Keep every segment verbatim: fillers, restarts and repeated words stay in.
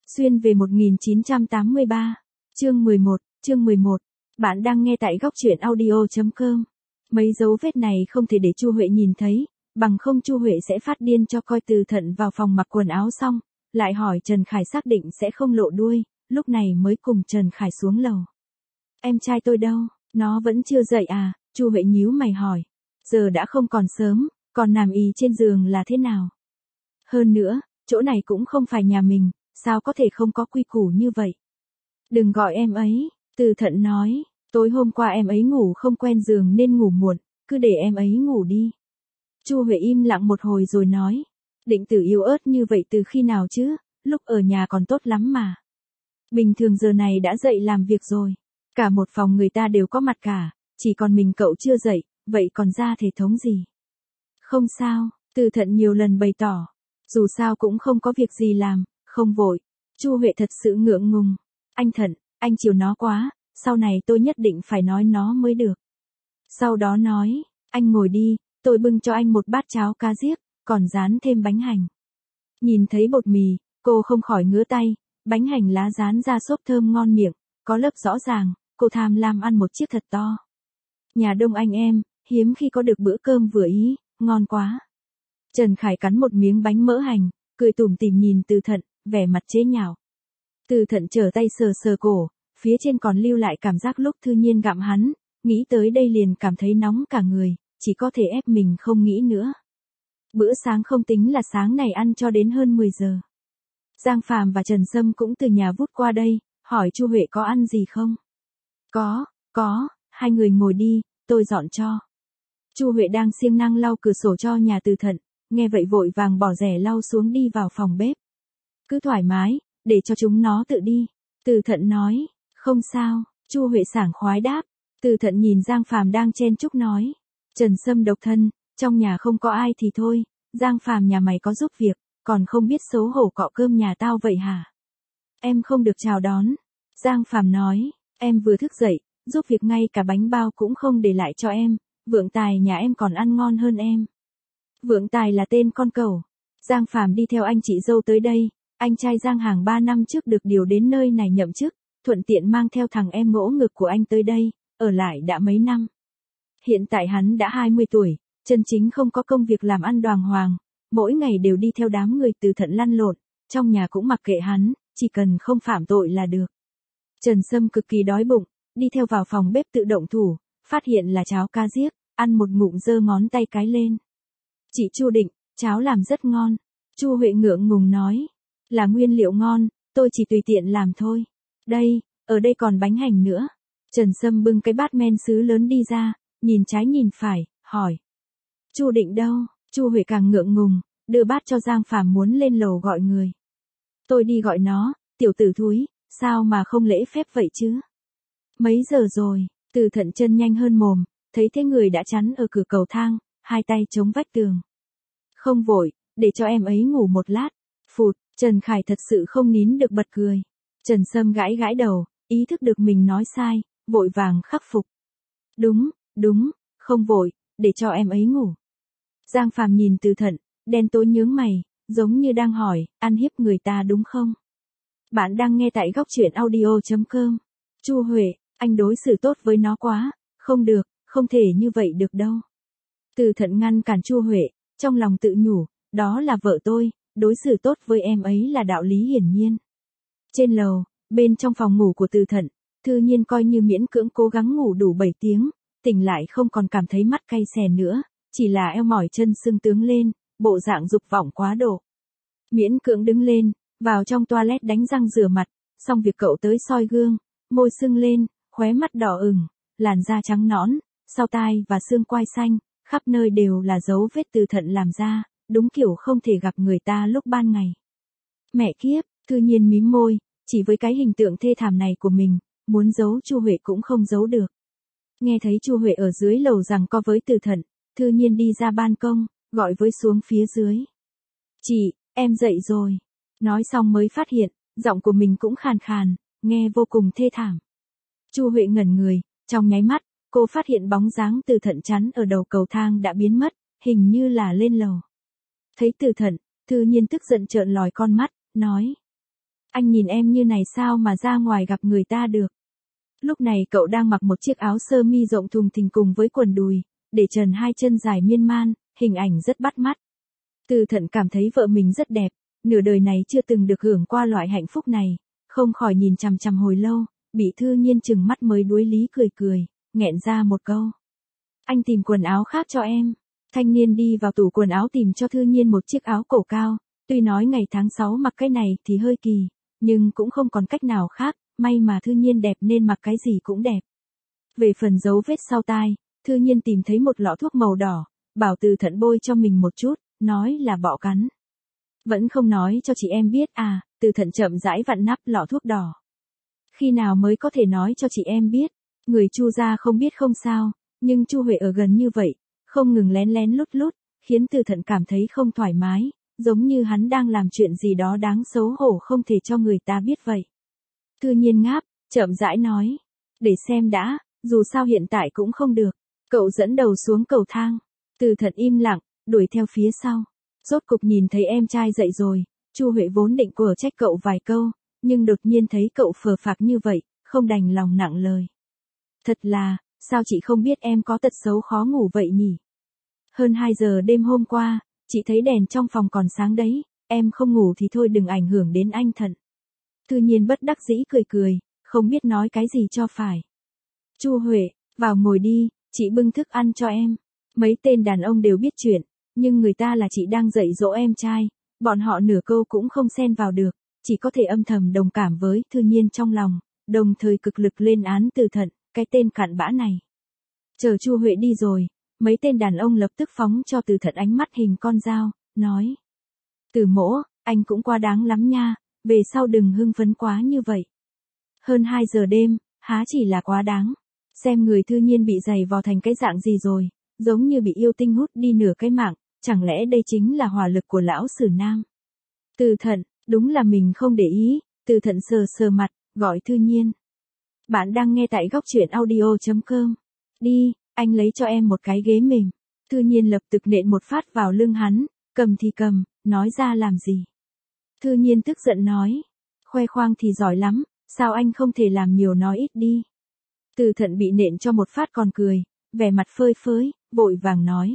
Xuyên về một nghìn chín trăm tám mươi ba. Chương mười một, chương mười một. Bạn đang nghe tại góc truyện audio chấm com. Mấy dấu vết này không thể để Chu Huệ nhìn thấy, bằng không Chu Huệ sẽ phát điên cho coi. Từ Thận vào phòng mặc quần áo xong, lại hỏi Trần Khải xác định sẽ không lộ đuôi, lúc này mới cùng Trần Khải xuống lầu. Em trai tôi đâu, nó vẫn chưa dậy à? Chu Huệ nhíu mày hỏi. Giờ đã không còn sớm, còn nằm ì trên giường là thế nào? Hơn nữa, chỗ này cũng không phải nhà mình, sao có thể không có quy củ như vậy? Đừng gọi em ấy, Từ Thận nói, tối hôm qua em ấy ngủ không quen giường nên ngủ muộn, cứ để em ấy ngủ đi. Chu Huệ im lặng một hồi rồi nói, Định Tử yếu ớt như vậy từ khi nào chứ, lúc ở nhà còn tốt lắm mà. Bình thường giờ này đã dậy làm việc rồi, cả một phòng người ta đều có mặt cả, chỉ còn mình cậu chưa dậy, vậy còn ra thể thống gì? Không sao, Từ Thận nhiều lần bày tỏ, dù sao cũng không có việc gì làm, không vội. Chu Huệ thật sự ngượng ngùng, anh Thận, anh chiều nó quá, sau này tôi nhất định phải nói nó mới được. Sau đó nói, anh ngồi đi, tôi bưng cho anh một bát cháo cá giết, còn rán thêm bánh hành. Nhìn thấy bột mì, cô không khỏi ngứa tay, bánh hành lá rán ra xốp thơm ngon miệng, có lớp rõ ràng, cô tham lam ăn một chiếc thật to. Nhà đông anh em, hiếm khi có được bữa cơm vừa ý, ngon quá. Trần Khải cắn một miếng bánh mỡ hành, cười tủm tỉm nhìn Từ Thận, vẻ mặt chế nhạo. Từ Thận trở tay sờ sờ cổ, phía trên còn lưu lại cảm giác lúc Thư Nhiên gặm hắn, nghĩ tới đây liền cảm thấy nóng cả người, chỉ có thể ép mình không nghĩ nữa. Bữa sáng không tính là sáng này ăn cho đến hơn mười giờ. Giang Phàm và Trần Sâm cũng từ nhà vút qua đây, hỏi Chu Huệ có ăn gì không? Có, có, hai người ngồi đi, tôi dọn cho. Chu Huệ đang siêng năng lau cửa sổ cho nhà Từ Thận, nghe vậy vội vàng bỏ rẻ lau xuống đi vào phòng bếp. Cứ thoải mái, để cho chúng nó tự đi. Từ Thận nói, không sao, Chu Huệ sảng khoái đáp. Từ Thận nhìn Giang Phàm đang chen chúc nói, Trần Sâm độc thân, trong nhà không có ai thì thôi, Giang Phàm nhà mày có giúp việc, còn không biết xấu hổ cọ cơm nhà tao vậy hả? Em không được chào đón. Giang Phàm nói, em vừa thức dậy, giúp việc ngay cả bánh bao cũng không để lại cho em, Vượng Tài nhà em còn ăn ngon hơn em. Vượng Tài là tên con cẩu. Giang Phàm đi theo anh chị dâu tới đây, anh trai Giang Hàng ba năm trước được điều đến nơi này nhậm chức, thuận tiện mang theo thằng em ngỗ ngực của anh tới đây, ở lại đã mấy năm. Hiện tại hắn đã hai mươi tuổi, chân chính không có công việc làm ăn đàng hoàng, mỗi ngày đều đi theo đám người Từ Thận lăn lộn, trong nhà cũng mặc kệ hắn, chỉ cần không phạm tội là được. Trần Sâm cực kỳ đói bụng, đi theo vào phòng bếp tự động thủ, phát hiện là cháo cá giết, ăn một ngụm giơ ngón tay cái lên. Chị Chu Định, cháo làm rất ngon. Chu Huệ ngượng ngùng nói, là nguyên liệu ngon, tôi chỉ tùy tiện làm thôi. Đây, ở đây còn bánh hành nữa. Trần Sâm bưng cái bát men sứ lớn đi ra, nhìn trái nhìn phải, hỏi. Chu Định đâu? Chu Huệ càng ngượng ngùng, đưa bát cho Giang Phàm muốn lên lầu gọi người. Tôi đi gọi nó, tiểu tử thúi, sao mà không lễ phép vậy chứ? Mấy giờ rồi? Từ Thận chân nhanh hơn mồm, thấy thế người đã chắn ở cửa cầu thang, hai tay chống vách tường. Không vội, để cho em ấy ngủ một lát. Phụt, Trần Khải thật sự không nín được bật cười. Trần Sâm gãi gãi đầu, ý thức được mình nói sai, vội vàng khắc phục. Đúng, đúng, không vội, để cho em ấy ngủ. Giang Phàm nhìn Từ Thận, đen tối nhướng mày, giống như đang hỏi, ăn hiếp người ta đúng không? Bạn đang nghe tại góc truyện audio chấm com. Chu Huệ, anh đối xử tốt với nó quá, không được, không thể như vậy được đâu. Từ Thận ngăn cản Chu Huệ, trong lòng tự nhủ, đó là vợ tôi, đối xử tốt với em ấy là đạo lý hiển nhiên. Trên lầu, bên trong phòng ngủ của Từ Thận, Thư Nhiên coi như miễn cưỡng cố gắng ngủ đủ bảy tiếng, tỉnh lại không còn cảm thấy mắt cay xè nữa, chỉ là eo mỏi chân sưng tướng lên, bộ dạng dục vọng quá độ. Miễn cưỡng đứng lên, vào trong toilet đánh răng rửa mặt, xong việc cậu tới soi gương, môi sưng lên, khóe mắt đỏ ửng, làn da trắng nõn, sau tai và xương quai xanh, khắp nơi đều là dấu vết Từ Thận làm ra, đúng kiểu không thể gặp người ta lúc ban ngày. Mẹ kiếp, Thư Nhiên mím môi, chỉ với cái hình tượng thê thảm này của mình, muốn giấu Chu Huệ cũng không giấu được. Nghe thấy Chu Huệ ở dưới lầu giằng co với Từ Thận, Thư Nhiên đi ra ban công, gọi với xuống phía dưới. Chị, em dậy rồi. Nói xong mới phát hiện, giọng của mình cũng khàn khàn, nghe vô cùng thê thảm. Chu Huệ ngẩn người, trong nháy mắt, cô phát hiện bóng dáng Từ Thận chắn ở đầu cầu thang đã biến mất, hình như là lên lầu. Thấy Từ Thận, Thư Nhiên tức giận trợn lòi con mắt, nói. Anh nhìn em như này sao mà ra ngoài gặp người ta được. Lúc này cậu đang mặc một chiếc áo sơ mi rộng thùng thình cùng với quần đùi, để trần hai chân dài miên man, hình ảnh rất bắt mắt. Từ Thận cảm thấy vợ mình rất đẹp, nửa đời này chưa từng được hưởng qua loại hạnh phúc này, không khỏi nhìn chằm chằm hồi lâu, bị Thư Nhiên chừng mắt mới đuối lý cười cười, nghẹn ra một câu. Anh tìm quần áo khác cho em. Thanh niên đi vào tủ quần áo tìm cho Thư Nhiên một chiếc áo cổ cao, tuy nói ngày tháng sáu mặc cái này thì hơi kỳ, nhưng cũng không còn cách nào khác, may mà Thư Nhiên đẹp nên mặc cái gì cũng đẹp. Về phần dấu vết sau tai, Thư Nhiên tìm thấy một lọ thuốc màu đỏ, bảo Từ Thận bôi cho mình một chút, nói là bọ cắn. Vẫn không nói cho chị em biết à, Từ Thận chậm rãi vặn nắp lọ thuốc đỏ. Khi nào mới có thể nói cho chị em biết, người Chu gia không biết không sao, nhưng Chu Huệ ở gần như vậy, không ngừng lén lén lút lút, khiến Từ Thận cảm thấy không thoải mái, giống như hắn đang làm chuyện gì đó đáng xấu hổ không thể cho người ta biết vậy. Thư Nhiên ngáp, chậm rãi nói, để xem đã, dù sao hiện tại cũng không được. Cậu dẫn đầu xuống cầu thang, Từ Thận im lặng, đuổi theo phía sau. Rốt cục nhìn thấy em trai dậy rồi, Chu Huệ vốn định quở trách cậu vài câu, nhưng đột nhiên thấy cậu phờ phạc như vậy, không đành lòng nặng lời. Thật là, sao chị không biết em có tật xấu khó ngủ vậy nhỉ? Hơn hai giờ đêm hôm qua, chị thấy đèn trong phòng còn sáng đấy, em không ngủ thì thôi đừng ảnh hưởng đến anh Thận. Thư Nhiên bất đắc dĩ cười cười, không biết nói cái gì cho phải. Chu Huệ, vào ngồi đi, chị bưng thức ăn cho em. Mấy tên đàn ông đều biết chuyện, nhưng người ta là chị đang dạy dỗ em trai, bọn họ nửa câu cũng không xen vào được, chỉ có thể âm thầm đồng cảm với Thư Nhiên trong lòng, đồng thời cực lực lên án Từ Thận, cái tên cặn bã này. Chờ Chu Huệ đi rồi, mấy tên đàn ông lập tức phóng cho Từ Thận ánh mắt hình con dao, nói. Từ mỗ, anh cũng quá đáng lắm nha, về sau đừng hưng phấn quá như vậy. Hơn hai giờ đêm, há chỉ là quá đáng. Xem người Thư Nhiên bị giày vò thành cái dạng gì rồi, giống như bị yêu tinh hút đi nửa cái mạng, chẳng lẽ đây chính là hỏa lực của lão Sử Nam. Từ Thận, đúng là mình không để ý, Từ Thận sờ sờ mặt, gọi Thư Nhiên. Bạn đang nghe tại góc truyện audio chấm com. Đi, anh lấy cho em một cái ghế mềm. Thư Nhiên lập tức nện một phát vào lưng hắn, cầm thì cầm, nói ra làm gì. Thư Nhiên tức giận nói, khoe khoang thì giỏi lắm, sao anh không thể làm nhiều nói ít đi. Từ Thận bị nện cho một phát còn cười, vẻ mặt phơi phới, vội vàng nói.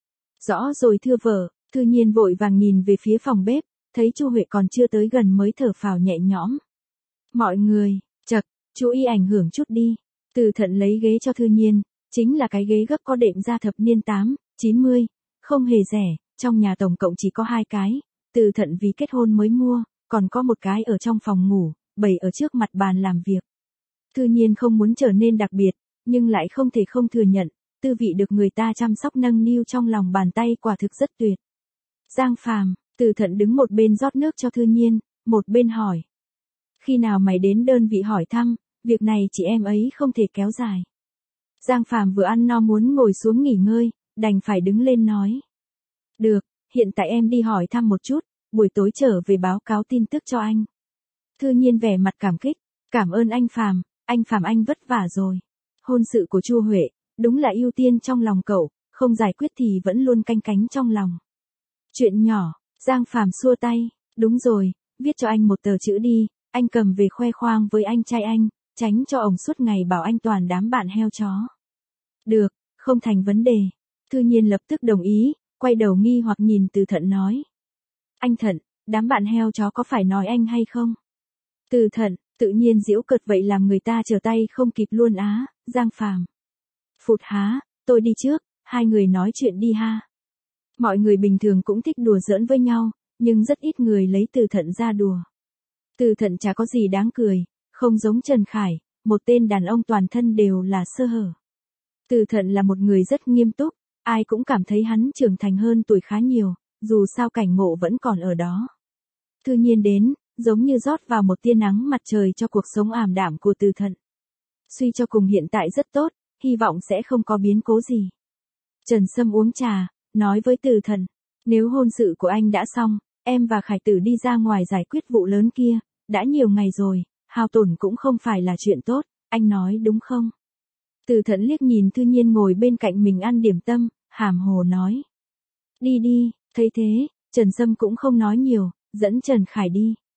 Rõ rồi thưa vợ. Thư Nhiên vội vàng nhìn về phía phòng bếp, thấy Chu Huệ còn chưa tới gần mới thở phào nhẹ nhõm. Mọi người, chật, chú ý ảnh hưởng chút đi. Từ Thận lấy ghế cho Thư Nhiên, chính là cái ghế gấp có đệm ra thập niên tám, chín mươi, không hề rẻ, trong nhà tổng cộng chỉ có hai cái, Từ Thận vì kết hôn mới mua, còn có một cái ở trong phòng ngủ, bày ở trước mặt bàn làm việc. Thư Nhiên không muốn trở nên đặc biệt, nhưng lại không thể không thừa nhận, tư vị được người ta chăm sóc nâng niu trong lòng bàn tay quả thực rất tuyệt. Giang Phàm, Từ Thận đứng một bên rót nước cho Thư Nhiên, một bên hỏi. Khi nào mày đến đơn vị hỏi thăm, việc này chị em ấy không thể kéo dài. Giang Phàm vừa ăn no muốn ngồi xuống nghỉ ngơi, đành phải đứng lên nói. Được, hiện tại em đi hỏi thăm một chút, buổi tối trở về báo cáo tin tức cho anh. Thư Nhiên vẻ mặt cảm kích, cảm ơn anh Phàm, anh Phàm anh vất vả rồi. Hôn sự của Chu Huệ, đúng là ưu tiên trong lòng cậu, không giải quyết thì vẫn luôn canh cánh trong lòng. Chuyện nhỏ, Giang Phàm xua tay, đúng rồi, viết cho anh một tờ chữ đi, anh cầm về khoe khoang với anh trai anh, tránh cho ổng suốt ngày bảo anh toàn đám bạn heo chó. Được, không thành vấn đề. Thư Nhiên lập tức đồng ý, quay đầu nghi hoặc nhìn Từ Thận nói. Anh Thận, đám bạn heo chó có phải nói anh hay không? Từ Thận, tự nhiên giễu cợt vậy làm người ta trở tay không kịp luôn á, Giang Phàm. Phụt há, tôi đi trước, hai người nói chuyện đi ha. Mọi người bình thường cũng thích đùa giỡn với nhau, nhưng rất ít người lấy Từ Thận ra đùa. Từ Thận chả có gì đáng cười, không giống Trần Khải, một tên đàn ông toàn thân đều là sơ hở. Từ Thận là một người rất nghiêm túc, ai cũng cảm thấy hắn trưởng thành hơn tuổi khá nhiều, dù sao cảnh ngộ vẫn còn ở đó. Thư Nhiên đến, giống như rót vào một tia nắng mặt trời cho cuộc sống ảm đạm của Từ Thận. Suy cho cùng hiện tại rất tốt, hy vọng sẽ không có biến cố gì. Trần Sâm uống trà, nói với Từ Thận, nếu hôn sự của anh đã xong, em và Khải Tử đi ra ngoài giải quyết vụ lớn kia, đã nhiều ngày rồi, hao tổn cũng không phải là chuyện tốt, anh nói đúng không? Từ Thận liếc nhìn Thư Nhiên ngồi bên cạnh mình ăn điểm tâm, hàm hồ nói. Đi đi, thấy thế, Trần Sâm cũng không nói nhiều, dẫn Trần Khải đi.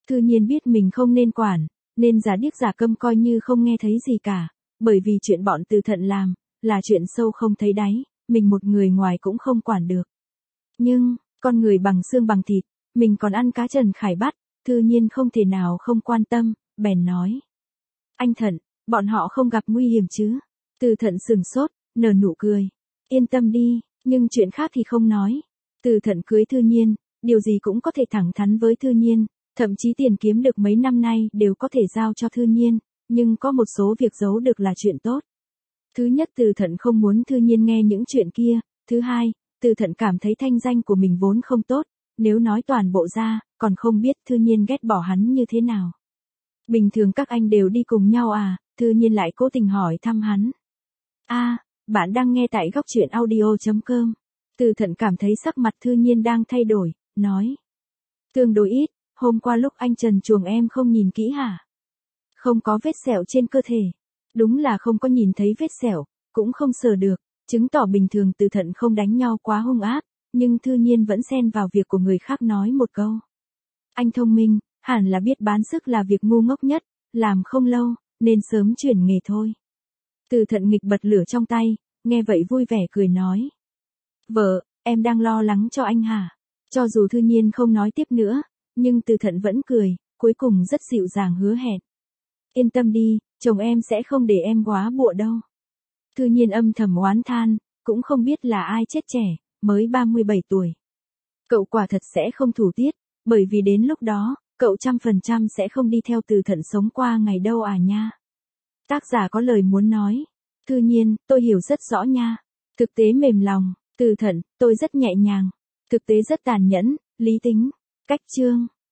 Thư Nhiên biết mình không nên quản, nên giả điếc giả câm coi như không nghe thấy gì cả, bởi vì chuyện bọn Từ Thận làm, là chuyện sâu không thấy đáy, mình một người ngoài cũng không quản được. Nhưng, con người bằng xương bằng thịt, mình còn ăn cá Trần Khải bắt, Thư Nhiên không thể nào không quan tâm, bèn nói. Anh Thận, bọn họ không gặp nguy hiểm chứ? Từ Thận sừng sốt, nở nụ cười. Yên tâm đi, nhưng chuyện khác thì không nói. Từ Thận cưới Thư Nhiên, điều gì cũng có thể thẳng thắn với Thư Nhiên, thậm chí tiền kiếm được mấy năm nay đều có thể giao cho Thư Nhiên, nhưng có một số việc giấu được là chuyện tốt. Thứ nhất, Từ Thận không muốn Thư Nhiên nghe những chuyện kia, thứ hai, Từ Thận cảm thấy thanh danh của mình vốn không tốt, nếu nói toàn bộ ra, còn không biết Thư Nhiên ghét bỏ hắn như thế nào. Bình thường các anh đều đi cùng nhau à? Thư Nhiên lại cố tình hỏi thăm hắn. A, à, bạn đang nghe tại góc truyện audio chấm com. Từ Thận cảm thấy sắc mặt Thư Nhiên đang thay đổi, nói. Tương đối ít, hôm qua lúc anh trần chuồng em không nhìn kỹ hả? Không có vết sẹo trên cơ thể. Đúng là không có nhìn thấy vết sẹo, cũng không sờ được, chứng tỏ bình thường Từ Thận không đánh nhau quá hung ác, nhưng Thư Nhiên vẫn xen vào việc của người khác nói một câu. Anh thông minh, hẳn là biết bán sức là việc ngu ngốc nhất, làm không lâu, nên sớm chuyển nghề thôi. Từ Thận nghịch bật lửa trong tay, nghe vậy vui vẻ cười nói. Vợ, em đang lo lắng cho anh hả? Cho dù Thư Nhiên không nói tiếp nữa, nhưng Từ Thận vẫn cười, cuối cùng rất dịu dàng hứa hẹn. Yên tâm đi, chồng em sẽ không để em góa bụa đâu. Thư Nhiên âm thầm oán than, cũng không biết là ai chết trẻ, mới ba mươi bảy tuổi. Cậu quả thật sẽ không thủ tiết, bởi vì đến lúc đó, cậu trăm phần trăm sẽ không đi theo Từ Thận sống qua ngày đâu à nha. Tác giả có lời muốn nói. Thư Nhiên, tôi hiểu rất rõ nha. Thực tế mềm lòng. Từ Thận, tôi rất nhẹ nhàng. Thực tế rất tàn nhẫn, lý tính. Cách chương.